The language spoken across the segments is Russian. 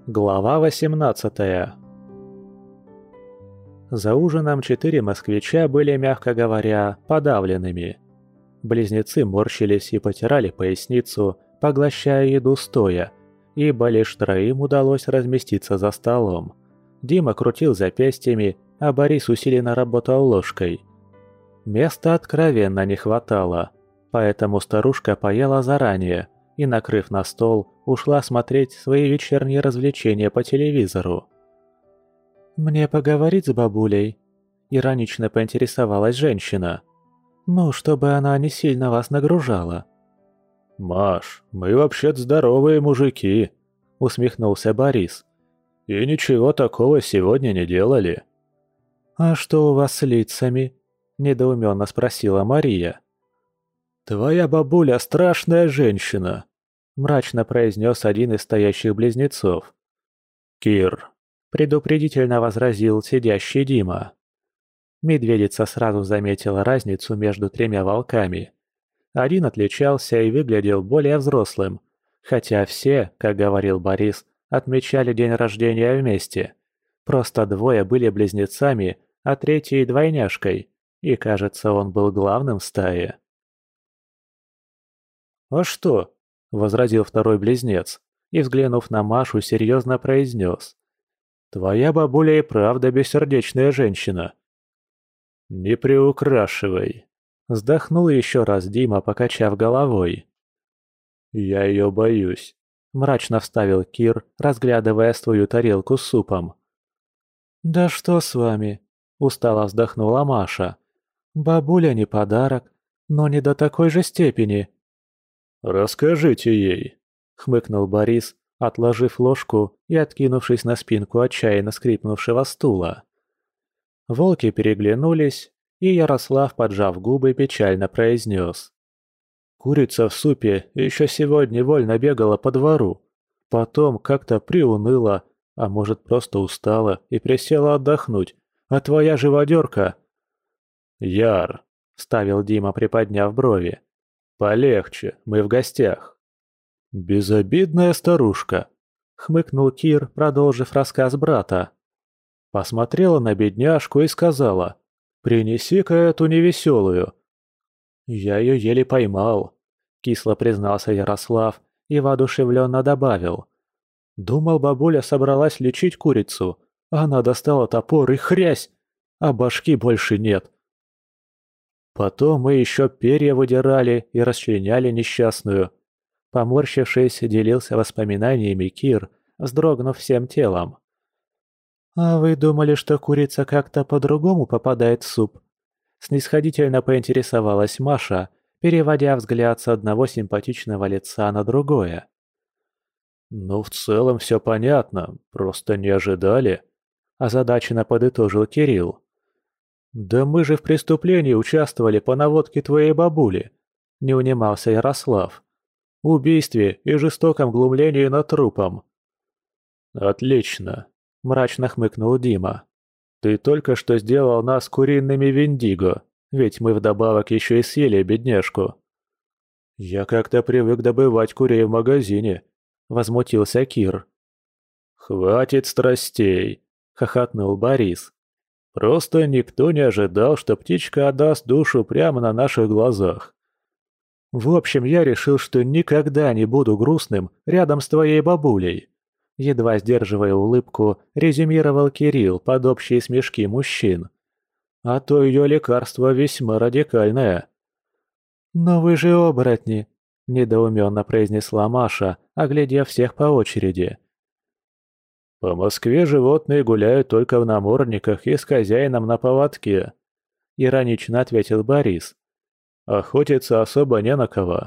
Глава 18. За ужином 4 москвича были, мягко говоря, подавленными. Близнецы морщились и потирали поясницу, поглощая еду стоя, ибо лишь троим удалось разместиться за столом. Дима крутил запястьями, а Борис усиленно работал ложкой. Места откровенно не хватало, поэтому старушка поела заранее и, накрыв на стол, ушла смотреть свои вечерние развлечения по телевизору. «Мне поговорить с бабулей?» – иронично поинтересовалась женщина. «Ну, чтобы она не сильно вас нагружала». «Маш, мы вообще-то здоровые мужики», – усмехнулся Борис. «И ничего такого сегодня не делали». «А что у вас с лицами?» – недоуменно спросила Мария. «Твоя бабуля страшная женщина», – мрачно произнес один из стоящих близнецов. «Кир», – предупредительно возразил сидящий Дима. Медведица сразу заметила разницу между тремя волками. Один отличался и выглядел более взрослым, хотя все, как говорил Борис, отмечали день рождения вместе. Просто двое были близнецами, а третий – двойняшкой, и, кажется, он был главным в стае. «А что?» – возразил второй близнец, и, взглянув на Машу, серьезно произнес. «Твоя бабуля и правда бессердечная женщина». «Не приукрашивай», – вздохнул еще раз Дима, покачав головой. «Я ее боюсь», – мрачно вставил Кир, разглядывая свою тарелку с супом. «Да что с вами?» – устало вздохнула Маша. «Бабуля не подарок, но не до такой же степени». «Расскажите ей», – хмыкнул Борис, отложив ложку и откинувшись на спинку отчаянно скрипнувшего стула. Волки переглянулись, и Ярослав, поджав губы, печально произнес. «Курица в супе еще сегодня вольно бегала по двору. Потом как-то приуныла, а может просто устала и присела отдохнуть. А твоя живодерка...» «Яр», – вставил Дима, приподняв брови. «Полегче, мы в гостях». «Безобидная старушка», – хмыкнул Кир, продолжив рассказ брата. Посмотрела на бедняжку и сказала: «Принеси-ка эту невеселую». «Я ее еле поймал», – кисло признался Ярослав и воодушевленно добавил. «Думал, бабуля собралась лечить курицу, а она достала топор и хрясь, а башки больше нет». Потом мы еще перья выдирали и расчленяли несчастную. Поморщившись, делился воспоминаниями Кир, вздрогнув всем телом. «А вы думали, что курица как-то по-другому попадает в суп?» Снисходительно поинтересовалась Маша, переводя взгляд с одного симпатичного лица на другое. «Ну, в целом все понятно, просто не ожидали», – озадаченно подытожил Кирилл. «Да мы же в преступлении участвовали по наводке твоей бабули», – не унимался Ярослав. «Убийстве и жестоком глумлении над трупом». «Отлично», – мрачно хмыкнул Дима. «Ты только что сделал нас куриными виндиго, ведь мы вдобавок еще и съели бедняжку». «Я как-то привык добывать курей в магазине», – возмутился Кир. «Хватит страстей», – хохотнул Борис. «Просто никто не ожидал, что птичка отдаст душу прямо на наших глазах». «В общем, я решил, что никогда не буду грустным рядом с твоей бабулей», – едва сдерживая улыбку, резюмировал Кирилл под общие смешки мужчин. «А то ее лекарство весьма радикальное». «Но вы же оборотни», – недоуменно произнесла Маша, оглядев всех по очереди. «По Москве животные гуляют только в намордниках и с хозяином на поводке», – иронично ответил Борис. «Охотиться особо не на кого».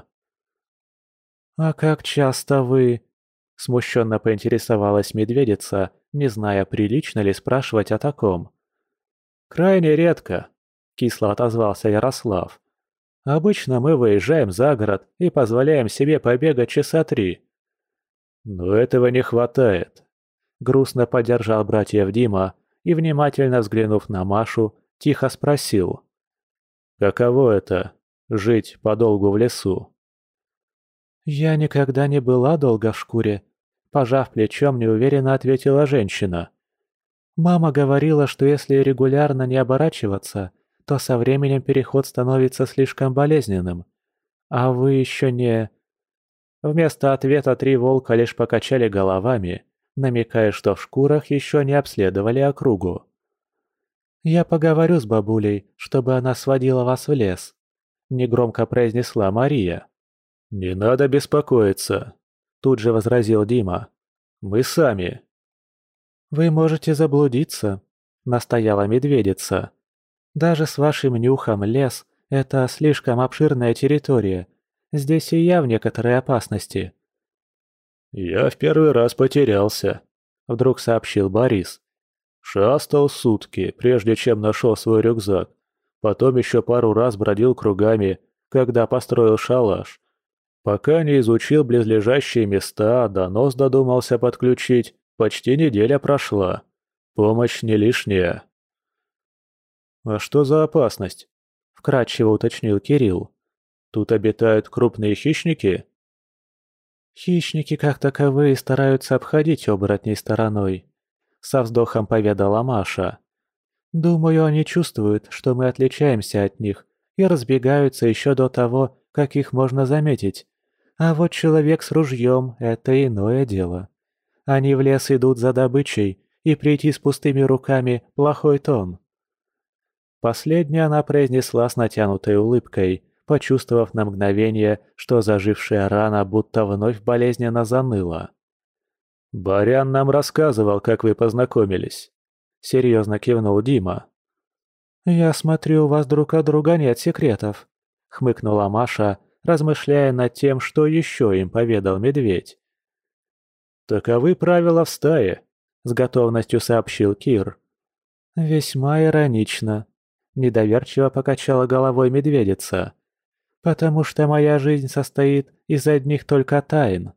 «А как часто вы...» – смущенно поинтересовалась медведица, не зная, прилично ли спрашивать о таком. «Крайне редко», – кисло отозвался Ярослав. «Обычно мы выезжаем за город и позволяем себе побегать часа 3. «Но этого не хватает», – грустно поддержал братьев Дима и, внимательно взглянув на Машу, тихо спросил. «Каково это – жить подолгу в лесу?» «Я никогда не была долго в шкуре», пожав плечом, неуверенно ответила женщина. «Мама говорила, что если регулярно не оборачиваться, то со временем переход становится слишком болезненным. А вы еще не...» Вместо ответа 3 волка лишь покачали головами, намекая, что в шкурах еще не обследовали округу. «Я поговорю с бабулей, чтобы она сводила вас в лес», — негромко произнесла Мария. «Не надо беспокоиться», — тут же возразил Дима. «Мы сами». «Вы можете заблудиться», — настояла медведица. «Даже с вашим нюхом лес — это слишком обширная территория. Здесь и я в некоторой опасности». «Я в первый раз потерялся», — вдруг сообщил Борис. «Шастал сутки, прежде чем нашел свой рюкзак. Потом еще пару раз бродил кругами, когда построил шалаш. Пока не изучил близлежащие места, донос додумался подключить, почти неделя прошла. Помощь не лишняя». «А что за опасность?» — вкратчиво уточнил Кирилл. «Тут обитают крупные хищники?» «Хищники, как таковые, стараются обходить оборотней стороной», — со вздохом поведала Маша. «Думаю, они чувствуют, что мы отличаемся от них, и разбегаются еще до того, как их можно заметить. А вот человек с ружьем — это иное дело. Они в лес идут за добычей, и прийти с пустыми руками — плохой тон». Последнее она произнесла с натянутой улыбкой, почувствовав на мгновение, что зажившая рана будто вновь болезненно заныла. «Барян нам рассказывал, как вы познакомились», — серьезно кивнул Дима. «Я смотрю, у вас друг от друга нет секретов», — хмыкнула Маша, размышляя над тем, что еще им поведал медведь. «Таковы правила в стае», — с готовностью сообщил Кир. «Весьма иронично», — недоверчиво покачала головой медведица. «Потому что моя жизнь состоит из одних только тайн».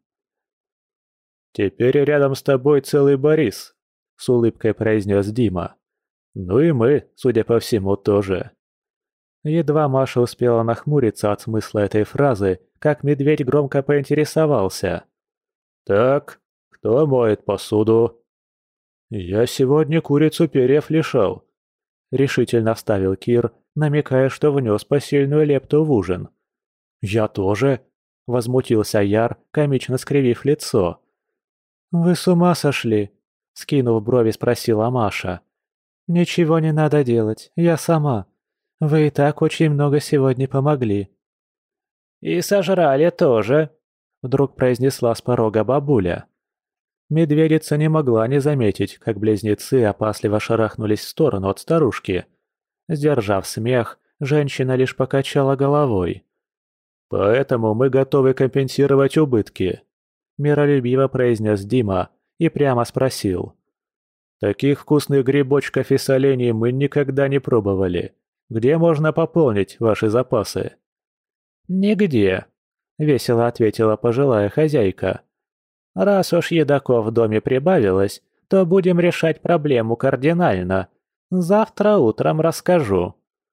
«Теперь рядом с тобой целый Борис», — с улыбкой произнес Дима. «Ну и мы, судя по всему, тоже». Едва Маша успела нахмуриться от смысла этой фразы, как медведь громко поинтересовался. «Так, кто моет посуду?» «Я сегодня курицу перьев лишал», — решительно вставил Кир, намекая, что внес посильную лепту в ужин. «Я тоже», — возмутился Яр, комично скривив лицо. «Вы с ума сошли?» — скинув брови, спросила Маша. «Ничего не надо делать, я сама. Вы и так очень много сегодня помогли». «И сожрали тоже», — вдруг произнесла с порога бабуля. Медведица не могла не заметить, как близнецы опасливо шарахнулись в сторону от старушки. Сдержав смех, женщина лишь покачала головой. «Поэтому мы готовы компенсировать убытки», — миролюбиво произнес Дима и прямо спросил. «Таких вкусных грибочков и солений мы никогда не пробовали. Где можно пополнить ваши запасы?» «Нигде», — весело ответила пожилая хозяйка. «Раз уж едоков в доме прибавилось, то будем решать проблему кардинально. Завтра утром расскажу».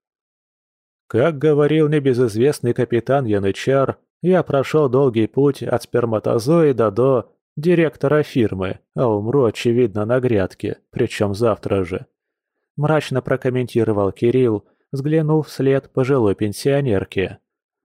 Как говорил небезызвестный капитан Янычар, я прошел долгий путь от сперматозоида до директора фирмы, а умру, очевидно, на грядке, причем завтра же. Мрачно прокомментировал Кирилл, взглянув вслед пожилой пенсионерке.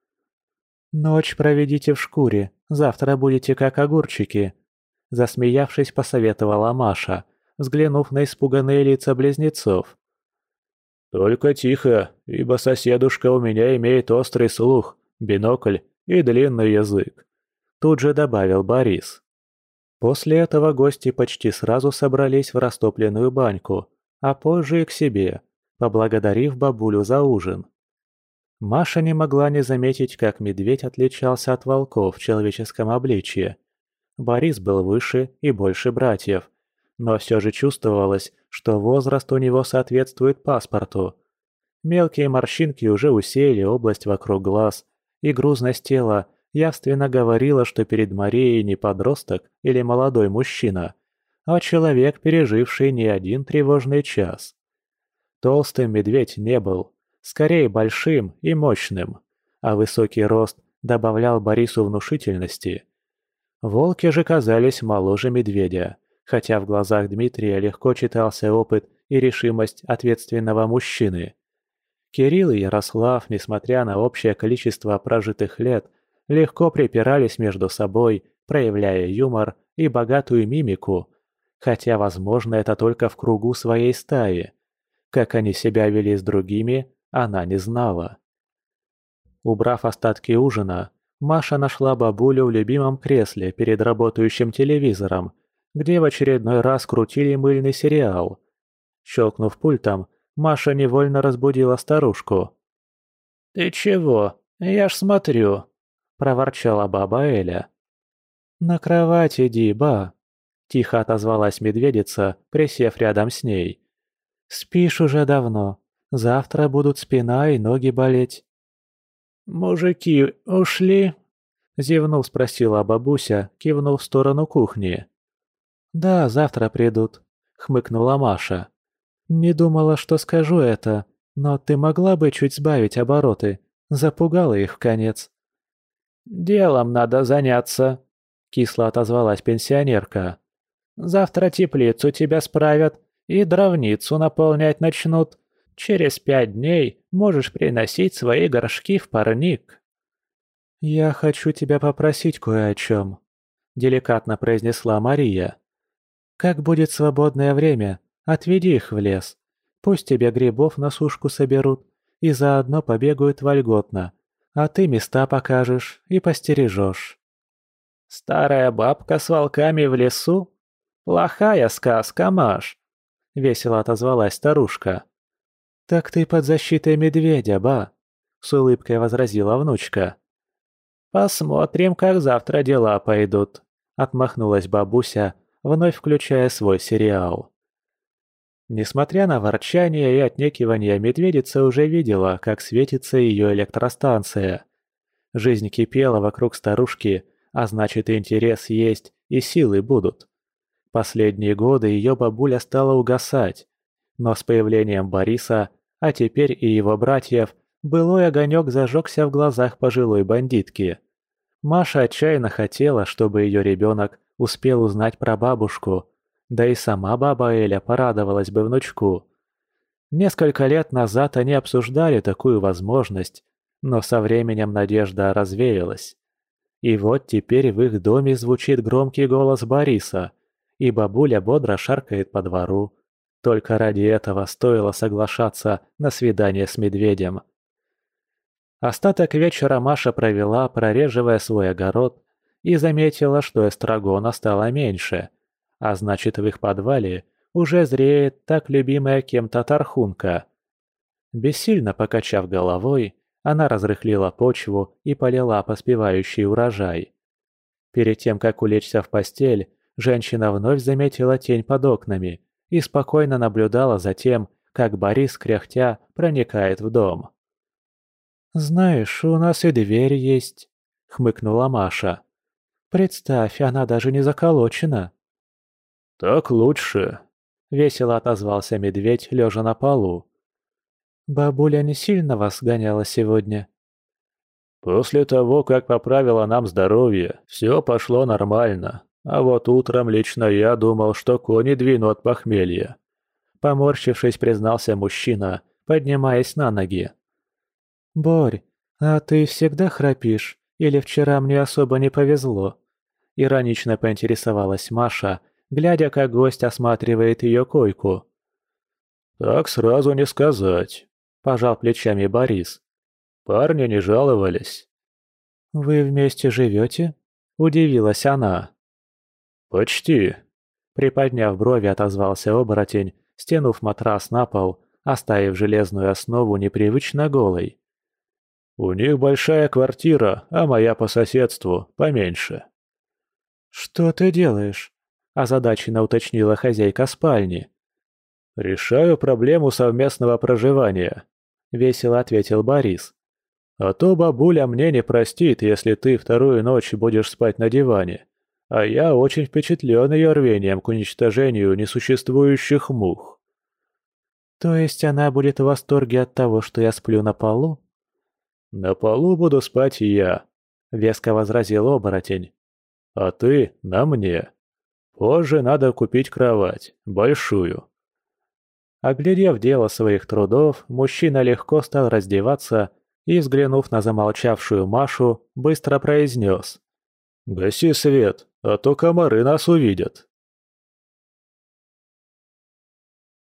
«Ночь проведите в шкуре, завтра будете как огурчики», — засмеявшись, посоветовала Маша, взглянув на испуганные лица близнецов. «Только тихо, ибо соседушка у меня имеет острый слух, бинокль и длинный язык», — тут же добавил Борис. После этого гости почти сразу собрались в растопленную баньку, а позже и к себе, поблагодарив бабулю за ужин. Маша не могла не заметить, как медведь отличался от волков в человеческом обличье. Борис был выше и больше братьев, но все же чувствовалось, что возраст у него соответствует паспорту. Мелкие морщинки уже усеяли область вокруг глаз, и грузность тела явственно говорила, что перед Марией не подросток или молодой мужчина, а человек, переживший не один тревожный час. Толстым медведь не был, скорее большим и мощным, а высокий рост добавлял Борису внушительности. Волки же казались моложе медведя, хотя в глазах Дмитрия легко читался опыт и решимость ответственного мужчины. Кирилл и Ярослав, несмотря на общее количество прожитых лет, легко припирались между собой, проявляя юмор и богатую мимику, хотя, возможно, это только в кругу своей стаи. Как они себя вели с другими, она не знала. Убрав остатки ужина, Маша нашла бабулю в любимом кресле перед работающим телевизором, где в очередной раз крутили мыльный сериал. Щелкнув пультом, Маша невольно разбудила старушку. «Ты чего? Я ж смотрю», – проворчала баба Эля. «На кровать иди, ба», – тихо отозвалась медведица, присев рядом с ней. «Спишь уже давно. Завтра будут спина и ноги болеть». «Мужики ушли?» – зевнув, спросила бабуся, кивнув в сторону кухни. «Да, завтра придут», – хмыкнула Маша. «Не думала, что скажу это, но ты могла бы чуть сбавить обороты. Запугала их вконец». «Делом надо заняться», – кисло отозвалась пенсионерка. «Завтра теплицу тебя справят и дровницу наполнять начнут. Через 5 дней можешь приносить свои горшки в парник». «Я хочу тебя попросить кое о чем», – деликатно произнесла Мария. «Как будет свободное время, отведи их в лес. Пусть тебе грибов на сушку соберут и заодно побегают вольготно, а ты места покажешь и постережешь». «Старая бабка с волками в лесу? Плохая сказка, Маш», – весело отозвалась старушка. «Так ты под защитой медведя, ба», – с улыбкой возразила внучка. «Посмотрим, как завтра дела пойдут», – отмахнулась бабуся, вновь включая свой сериал. Несмотря на ворчание и отнекивание, медведица уже видела, как светится ее электростанция. Жизнь кипела вокруг старушки, а значит, и интерес есть, и силы будут. Последние годы ее бабуля стала угасать, но с появлением Бориса, а теперь и его братьев, былой огонек зажегся в глазах пожилой бандитки. Маша отчаянно хотела, чтобы ее ребенок успел узнать про бабушку, да и сама баба Эля порадовалась бы внучку. Несколько лет назад они обсуждали такую возможность, но со временем надежда развеялась. И вот теперь в их доме звучит громкий голос Бориса, и бабуля бодро шаркает по двору. Только ради этого стоило соглашаться на свидание с медведем. Остаток вечера Маша провела, прореживая свой огород, и заметила, что эстрагона стало меньше, а значит, в их подвале уже зреет так любимая кем-то тархунка. Бессильно покачав головой, она разрыхлила почву и полила поспевающий урожай. Перед тем, как улечься в постель, женщина вновь заметила тень под окнами и спокойно наблюдала за тем, как Борис, кряхтя, проникает в дом. «Знаешь, у нас и дверь есть», — хмыкнула Маша. «Представь, она даже не заколочена». «Так лучше», — весело отозвался медведь, лежа на полу. «Бабуля не сильно вас гоняла сегодня?» «После того, как поправила нам здоровье, все пошло нормально. А вот утром лично я думал, что кони двину от похмелья». Поморщившись, признался мужчина, поднимаясь на ноги. «Борь, а ты всегда храпишь? Или вчера мне особо не повезло?» Иронично поинтересовалась Маша, глядя, как гость осматривает ее койку. «Так сразу не сказать», – пожал плечами Борис. «Парни не жаловались». «Вы вместе живете?» – удивилась она. «Почти», – приподняв брови, отозвался оборотень, стянув матрас на пол, оставив железную основу непривычно голой. «У них большая квартира, а моя по соседству поменьше». «Что ты делаешь?» – озадаченно уточнила хозяйка спальни. «Решаю проблему совместного проживания», – весело ответил Борис. «А то бабуля мне не простит, если ты вторую ночь будешь спать на диване, а я очень впечатлен ее рвением к уничтожению несуществующих мух». «То есть она будет в восторге от того, что я сплю на полу?» «На полу буду спать и я», – веско возразил оборотень. а ты на мне. Позже надо купить кровать, большую». Оглядев дело своих трудов, мужчина легко стал раздеваться и, взглянув на замолчавшую Машу, быстро произнес: «Гаси свет, а то комары нас увидят».